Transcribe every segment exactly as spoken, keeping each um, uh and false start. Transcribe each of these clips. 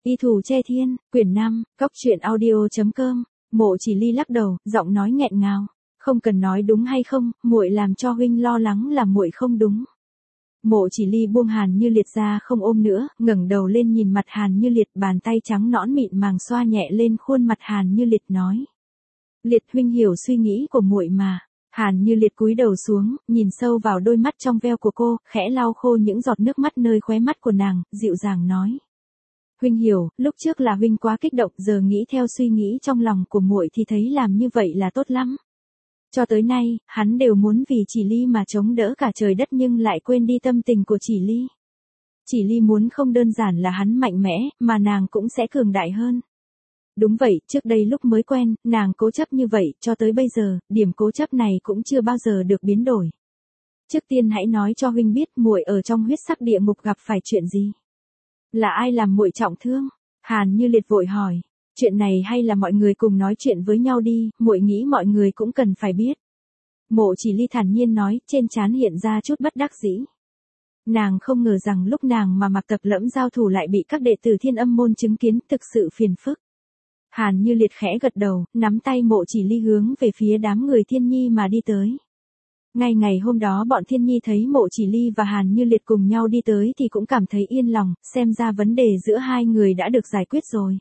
Y Thù Che Thiên, quyển năm, cốc truyện audio chấm com. Mộ Chỉ Ly lắc đầu, giọng nói nghẹn ngào, không cần nói đúng hay không, muội làm cho huynh lo lắng là muội không đúng. Mộ Chỉ Ly buông Hàn Như Liệt ra không ôm nữa, ngẩng đầu lên nhìn mặt Hàn Như Liệt, bàn tay trắng nõn mịn màng xoa nhẹ lên khuôn mặt Hàn Như Liệt nói: "Liệt huynh hiểu suy nghĩ của muội mà." Hàn Như Liệt cúi đầu xuống, nhìn sâu vào đôi mắt trong veo của cô, khẽ lau khô những giọt nước mắt nơi khóe mắt của nàng, dịu dàng nói: "Huynh hiểu, lúc trước là huynh quá kích động, giờ nghĩ theo suy nghĩ trong lòng của muội thì thấy làm như vậy là tốt lắm. Cho tới nay, hắn đều muốn vì Chỉ Ly mà chống đỡ cả trời đất nhưng lại quên đi tâm tình của Chỉ Ly. Chỉ Ly muốn không đơn giản là hắn mạnh mẽ, mà nàng cũng sẽ cường đại hơn. Đúng vậy, trước đây lúc mới quen, nàng cố chấp như vậy, cho tới bây giờ, điểm cố chấp này cũng chưa bao giờ được biến đổi. Trước tiên hãy nói cho huynh biết muội ở trong huyết sắc địa ngục gặp phải chuyện gì? Là ai làm muội trọng thương?" Hàn Như Liệt vội hỏi. "Chuyện này hay là mọi người cùng nói chuyện với nhau đi, muội nghĩ mọi người cũng cần phải biết." Mộ Chỉ Ly thản nhiên nói, trên trán hiện ra chút bất đắc dĩ. Nàng không ngờ rằng lúc nàng mà Mạc Tập Lẫm giao thủ lại bị các đệ tử Thiên Âm môn chứng kiến, thực sự phiền phức. Hàn Như Liệt khẽ gật đầu, nắm tay Mộ Chỉ Ly hướng về phía đám người Thiên Nhi mà đi tới. Ngay ngày hôm đó bọn Thiên Nhi thấy Mộ Chỉ Ly và Hàn Như Liệt cùng nhau đi tới thì cũng cảm thấy yên lòng, xem ra vấn đề giữa hai người đã được giải quyết rồi.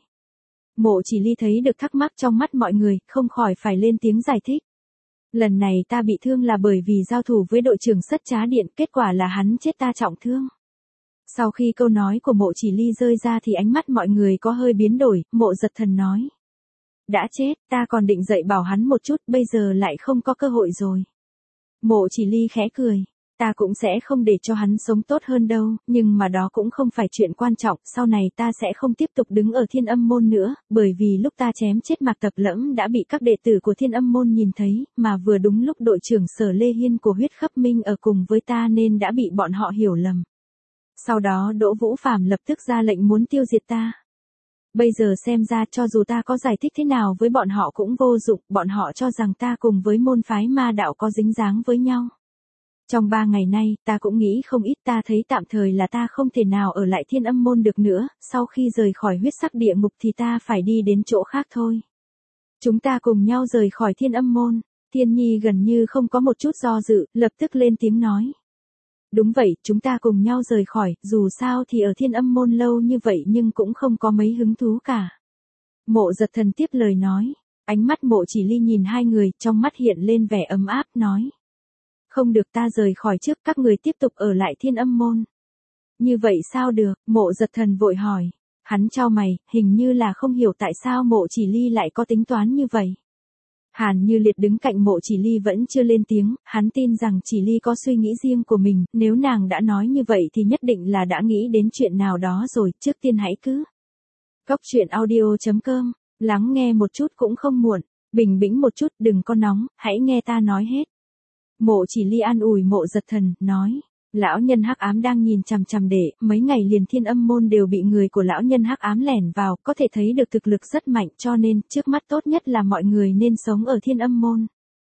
Mộ Chỉ Ly thấy được thắc mắc trong mắt mọi người, không khỏi phải lên tiếng giải thích. "Lần này ta bị thương là bởi vì giao thủ với đội trưởng Sất Trá Điện, kết quả là hắn chết ta trọng thương." Sau khi câu nói của Mộ Chỉ Ly rơi ra thì ánh mắt mọi người có hơi biến đổi, Mộ Giật Thần nói: "Đã chết, ta còn định dạy bảo hắn một chút, bây giờ lại không có cơ hội rồi." Mộ Chỉ Ly khẽ cười: "Ta cũng sẽ không để cho hắn sống tốt hơn đâu, nhưng mà đó cũng không phải chuyện quan trọng, sau này ta sẽ không tiếp tục đứng ở Thiên Âm môn nữa, bởi vì lúc ta chém chết Mạc Tập Lẫm đã bị các đệ tử của Thiên Âm môn nhìn thấy, mà vừa đúng lúc đội trưởng Sở Lê Hiên của Huyết Khắp Minh ở cùng với ta nên đã bị bọn họ hiểu lầm. Sau đó Đỗ Vũ Phàm lập tức ra lệnh muốn tiêu diệt ta. Bây giờ xem ra cho dù ta có giải thích thế nào với bọn họ cũng vô dụng, bọn họ cho rằng ta cùng với môn phái ma đạo có dính dáng với nhau. Trong ba ngày nay, ta cũng nghĩ không ít, ta thấy tạm thời là ta không thể nào ở lại Thiên Âm môn được nữa, sau khi rời khỏi huyết sắc địa ngục thì ta phải đi đến chỗ khác thôi. Chúng ta cùng nhau rời khỏi Thiên Âm môn." Thiên Nhi gần như không có một chút do dự, lập tức lên tiếng nói: "Đúng vậy, chúng ta cùng nhau rời khỏi, dù sao thì ở Thiên Âm môn lâu như vậy nhưng cũng không có mấy hứng thú cả." Mộ Giật Thần tiếp lời nói. Ánh mắt Mộ Chỉ Ly nhìn hai người, trong mắt hiện lên vẻ ấm áp, nói: "Không được, ta rời khỏi trước, các người tiếp tục ở lại Thiên Âm môn." "Như vậy sao được?" Mộ Giật Thần vội hỏi. Hắn chau mày, hình như là không hiểu tại sao Mộ Chỉ Ly lại có tính toán như vậy. Hàn Như Liệt đứng cạnh Mộ Chỉ Ly vẫn chưa lên tiếng, hắn tin rằng Chỉ Ly có suy nghĩ riêng của mình, nếu nàng đã nói như vậy thì nhất định là đã nghĩ đến chuyện nào đó rồi, trước tiên hãy cứ. Cốc truyện audio chấm com, lắng nghe một chút cũng không muộn, bình tĩnh một chút, đừng có nóng, hãy nghe ta nói hết. Mộ Chỉ Ly an ủi Mộ Giật Thần, nói: "Lão nhân hắc ám đang nhìn chằm chằm để, mấy ngày liền Thiên Âm môn đều bị người của lão nhân hắc ám lẻn vào, có thể thấy được thực lực rất mạnh, cho nên, trước mắt tốt nhất là mọi người nên sống ở Thiên Âm môn.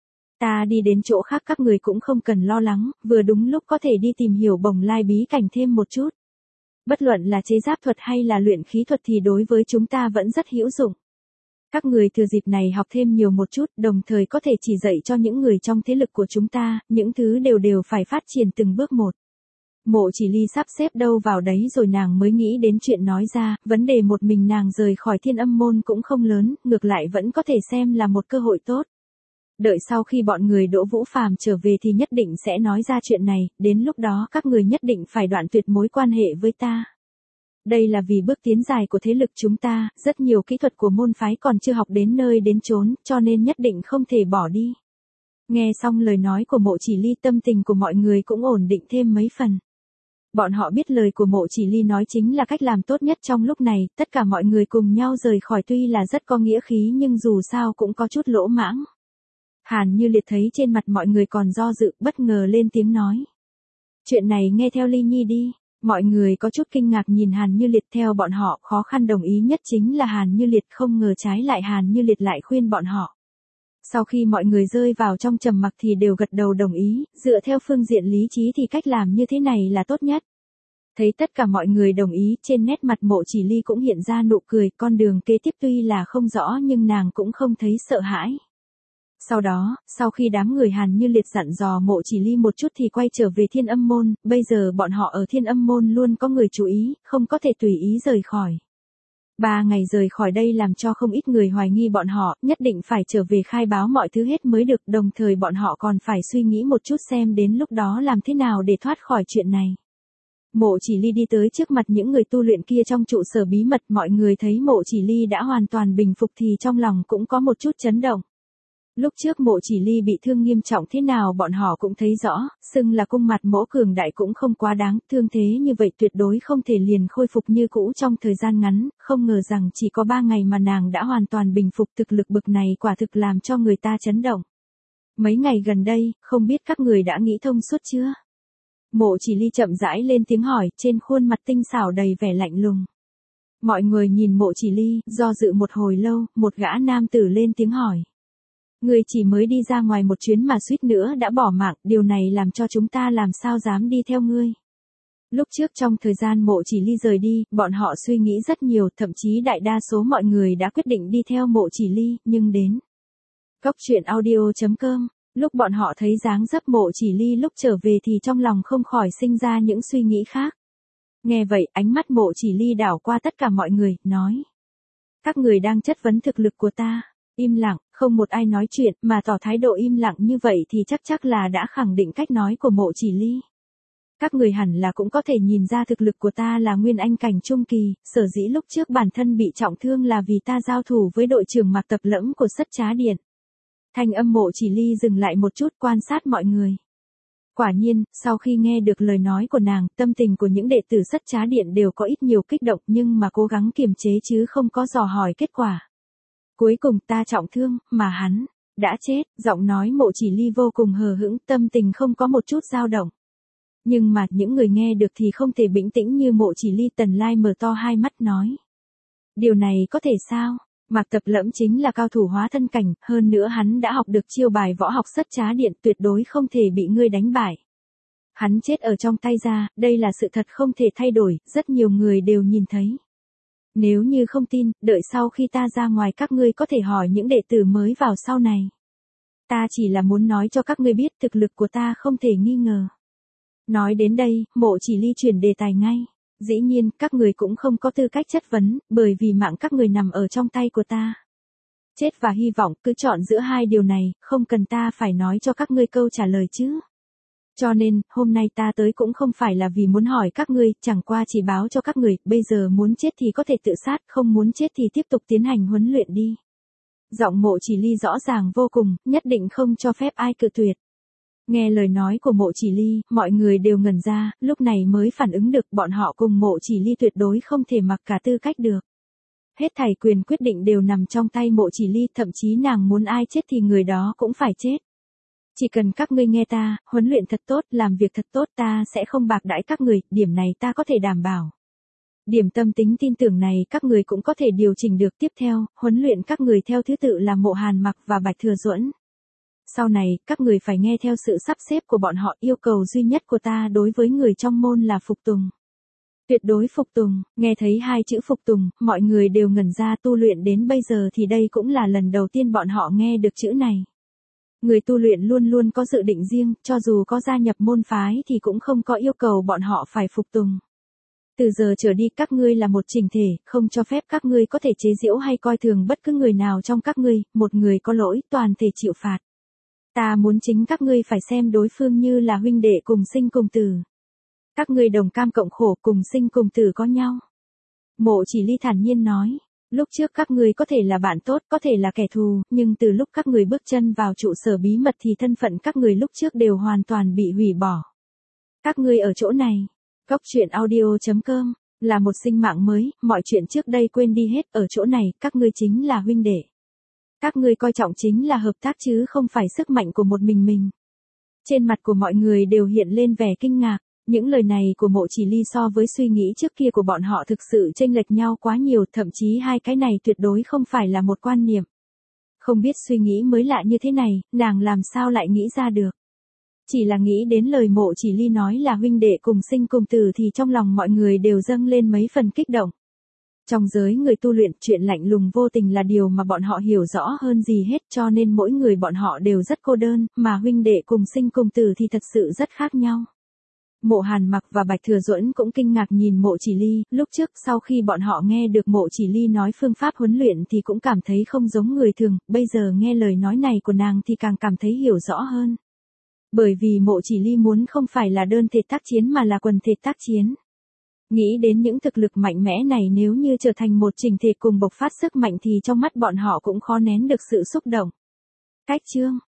Ta đi đến chỗ khác các người cũng không cần lo lắng, vừa đúng lúc có thể đi tìm hiểu Bồng Lai bí cảnh thêm một chút. Bất luận là chế giáp thuật hay là luyện khí thuật thì đối với chúng ta vẫn rất hữu dụng. Các người thừa dịp này học thêm nhiều một chút, đồng thời có thể chỉ dạy cho những người trong thế lực của chúng ta, những thứ đều đều phải phát triển từng bước một." Mộ Chỉ Ly sắp xếp đâu vào đấy rồi nàng mới nghĩ đến chuyện nói ra, vấn đề một mình nàng rời khỏi Thiên Âm môn cũng không lớn, ngược lại vẫn có thể xem là một cơ hội tốt. Đợi sau khi bọn người Đỗ Vũ Phàm trở về thì nhất định sẽ nói ra chuyện này, đến lúc đó các người nhất định phải đoạn tuyệt mối quan hệ với ta. Đây là vì bước tiến dài của thế lực chúng ta, rất nhiều kỹ thuật của môn phái còn chưa học đến nơi đến chốn, cho nên nhất định không thể bỏ đi." Nghe xong lời nói của Mộ Chỉ Ly, tâm tình của mọi người cũng ổn định thêm mấy phần. Bọn họ biết lời của Mộ Chỉ Ly nói chính là cách làm tốt nhất trong lúc này, tất cả mọi người cùng nhau rời khỏi tuy là rất có nghĩa khí nhưng dù sao cũng có chút lỗ mãng. Hàn Như Liệt thấy trên mặt mọi người còn do dự, bất ngờ lên tiếng nói: "Chuyện này nghe theo Ly Nhi đi." Mọi người có chút kinh ngạc nhìn Hàn Như Liệt, theo bọn họ, khó khăn đồng ý nhất chính là Hàn Như Liệt, không ngờ trái lại Hàn Như Liệt lại khuyên bọn họ. Sau khi mọi người rơi vào trong trầm mặc thì đều gật đầu đồng ý, dựa theo phương diện lý trí thì cách làm như thế này là tốt nhất. Thấy tất cả mọi người đồng ý, trên nét mặt Mộ Chỉ Ly cũng hiện ra nụ cười, con đường kế tiếp tuy là không rõ nhưng nàng cũng không thấy sợ hãi. Sau đó, sau khi đám người Hàn Như Liệt dặn dò Mộ Chỉ Ly một chút thì quay trở về Thiên Âm Môn, bây giờ bọn họ ở Thiên Âm Môn luôn có người chú ý, không có thể tùy ý rời khỏi. Ba ngày rời khỏi đây làm cho không ít người hoài nghi bọn họ, nhất định phải trở về khai báo mọi thứ hết mới được, đồng thời bọn họ còn phải suy nghĩ một chút xem đến lúc đó làm thế nào để thoát khỏi chuyện này. Mộ Chỉ Ly đi tới trước mặt những người tu luyện kia trong trụ sở bí mật, mọi người thấy Mộ Chỉ Ly đã hoàn toàn bình phục thì trong lòng cũng có một chút chấn động. Lúc trước Mộ Chỉ Ly bị thương nghiêm trọng thế nào bọn họ cũng thấy rõ, xưng là cung mặt mỗ cường đại cũng không quá đáng, thương thế như vậy tuyệt đối không thể liền khôi phục như cũ trong thời gian ngắn, không ngờ rằng chỉ có ba ngày mà nàng đã hoàn toàn bình phục, thực lực bực này quả thực làm cho người ta chấn động. Mấy ngày gần đây, không biết các người đã nghĩ thông suốt chưa? Mộ Chỉ Ly chậm rãi lên tiếng hỏi, trên khuôn mặt tinh xảo đầy vẻ lạnh lùng. Mọi người nhìn Mộ Chỉ Ly, do dự một hồi lâu, một gã nam tử lên tiếng hỏi. Người chỉ mới đi ra ngoài một chuyến mà suýt nữa đã bỏ mạng, điều này làm cho chúng ta làm sao dám đi theo ngươi. Lúc trước trong thời gian Mộ Chỉ Ly rời đi, bọn họ suy nghĩ rất nhiều, thậm chí đại đa số mọi người đã quyết định đi theo Mộ Chỉ Ly, nhưng đến Cốc truyện audio chấm com, lúc bọn họ thấy dáng dấp Mộ Chỉ Ly lúc trở về thì trong lòng không khỏi sinh ra những suy nghĩ khác. Nghe vậy, ánh mắt Mộ Chỉ Ly đảo qua tất cả mọi người, nói. Các người đang chất vấn thực lực của ta. Im lặng, không một ai nói chuyện, mà tỏ thái độ im lặng như vậy thì chắc chắc là đã khẳng định cách nói của Mộ Chỉ Ly. Các người hẳn là cũng có thể nhìn ra thực lực của ta là nguyên anh cảnh trung kỳ, sở dĩ lúc trước bản thân bị trọng thương là vì ta giao thủ với đội trưởng Mạc Tập Lẫm của Sất Trá Điện. Thanh âm Mộ Chỉ Ly dừng lại một chút quan sát mọi người. Quả nhiên, sau khi nghe được lời nói của nàng, tâm tình của những đệ tử Sất Trá Điện đều có ít nhiều kích động nhưng mà cố gắng kiềm chế chứ không có dò hỏi kết quả. Cuối cùng ta trọng thương, mà hắn đã chết, giọng nói Mộ Chỉ Ly vô cùng hờ hững, tâm tình không có một chút dao động. Nhưng mà những người nghe được thì không thể bình tĩnh như Mộ Chỉ Ly. Tần Lai mở to hai mắt nói. Điều này có thể sao? Mạc Tập Lẫm chính là cao thủ hóa thân cảnh, hơn nữa hắn đã học được chiêu bài võ học Sất Trá Điện, tuyệt đối không thể bị ngươi đánh bại. Hắn chết ở trong tay ra, đây là sự thật không thể thay đổi, rất nhiều người đều nhìn thấy. Nếu như không tin, đợi sau khi ta ra ngoài các ngươi có thể hỏi những đệ tử mới vào sau này. Ta chỉ là muốn nói cho các ngươi biết thực lực của ta không thể nghi ngờ. Nói đến đây, Mộ Chỉ Ly chuyển đề tài ngay. Dĩ nhiên, các người cũng không có tư cách chất vấn, bởi vì mạng các người nằm ở trong tay của ta. Chết và hy vọng cứ chọn giữa hai điều này, không cần ta phải nói cho các ngươi câu trả lời chứ. Cho nên, hôm nay ta tới cũng không phải là vì muốn hỏi các ngươi, chẳng qua chỉ báo cho các người, bây giờ muốn chết thì có thể tự sát, không muốn chết thì tiếp tục tiến hành huấn luyện đi. Giọng Mộ Chỉ Ly rõ ràng vô cùng, nhất định không cho phép ai cự tuyệt. Nghe lời nói của Mộ Chỉ Ly, mọi người đều ngẩn ra, lúc này mới phản ứng được bọn họ cùng Mộ Chỉ Ly tuyệt đối không thể mặc cả tư cách được. Hết thảy quyền quyết định đều nằm trong tay Mộ Chỉ Ly, thậm chí nàng muốn ai chết thì người đó cũng phải chết. Chỉ cần các ngươi nghe ta, huấn luyện thật tốt, làm việc thật tốt, ta sẽ không bạc đãi các người, điểm này ta có thể đảm bảo. Điểm tâm tính tin tưởng này các người cũng có thể điều chỉnh được. Tiếp theo, huấn luyện các người theo thứ tự là Mộ Hàn Mặc và Bạch Thừa Duẫn. Sau này, các người phải nghe theo sự sắp xếp của bọn họ, yêu cầu duy nhất của ta đối với người trong môn là phục tùng. Tuyệt đối phục tùng, nghe thấy hai chữ phục tùng, mọi người đều ngẩn ra, tu luyện đến bây giờ thì đây cũng là lần đầu tiên bọn họ nghe được chữ này. Người tu luyện luôn luôn có dự định riêng, cho dù có gia nhập môn phái thì cũng không có yêu cầu bọn họ phải phục tùng. Từ giờ trở đi các ngươi là một chỉnh thể, không cho phép các ngươi có thể chế giễu hay coi thường bất cứ người nào trong các ngươi, một người có lỗi, toàn thể chịu phạt. Ta muốn chính các ngươi phải xem đối phương như là huynh đệ cùng sinh cùng tử. Các ngươi đồng cam cộng khổ, cùng sinh cùng tử có nhau. Mộ Chỉ Ly thản nhiên nói. Lúc trước các ngươi có thể là bạn tốt, có thể là kẻ thù, nhưng từ lúc các người bước chân vào trụ sở bí mật thì thân phận các người lúc trước đều hoàn toàn bị hủy bỏ. Các ngươi ở chỗ này, Cốc truyện audio chấm com, là một sinh mạng mới, mọi chuyện trước đây quên đi hết, ở chỗ này, các ngươi chính là huynh đệ. Các ngươi coi trọng chính là hợp tác chứ không phải sức mạnh của một mình mình. Trên mặt của mọi người đều hiện lên vẻ kinh ngạc. Những lời này của Mộ Chỉ Ly so với suy nghĩ trước kia của bọn họ thực sự chênh lệch nhau quá nhiều, thậm chí hai cái này tuyệt đối không phải là một quan niệm. Không biết suy nghĩ mới lạ như thế này, nàng làm sao lại nghĩ ra được. Chỉ là nghĩ đến lời Mộ Chỉ Ly nói là huynh đệ cùng sinh cùng tử thì trong lòng mọi người đều dâng lên mấy phần kích động. Trong giới người tu luyện, chuyện lạnh lùng vô tình là điều mà bọn họ hiểu rõ hơn gì hết, cho nên mỗi người bọn họ đều rất cô đơn, mà huynh đệ cùng sinh cùng tử thì thật sự rất khác nhau. Mộ Hàn Mặc và Bạch Thừa Duẫn cũng kinh ngạc nhìn Mộ Chỉ Ly, lúc trước sau khi bọn họ nghe được Mộ Chỉ Ly nói phương pháp huấn luyện thì cũng cảm thấy không giống người thường, bây giờ nghe lời nói này của nàng thì càng cảm thấy hiểu rõ hơn. Bởi vì Mộ Chỉ Ly muốn không phải là đơn thể tác chiến mà là quần thể tác chiến. Nghĩ đến những thực lực mạnh mẽ này, nếu như trở thành một chỉnh thể cùng bộc phát sức mạnh thì trong mắt bọn họ cũng khó nén được sự xúc động. Cách chương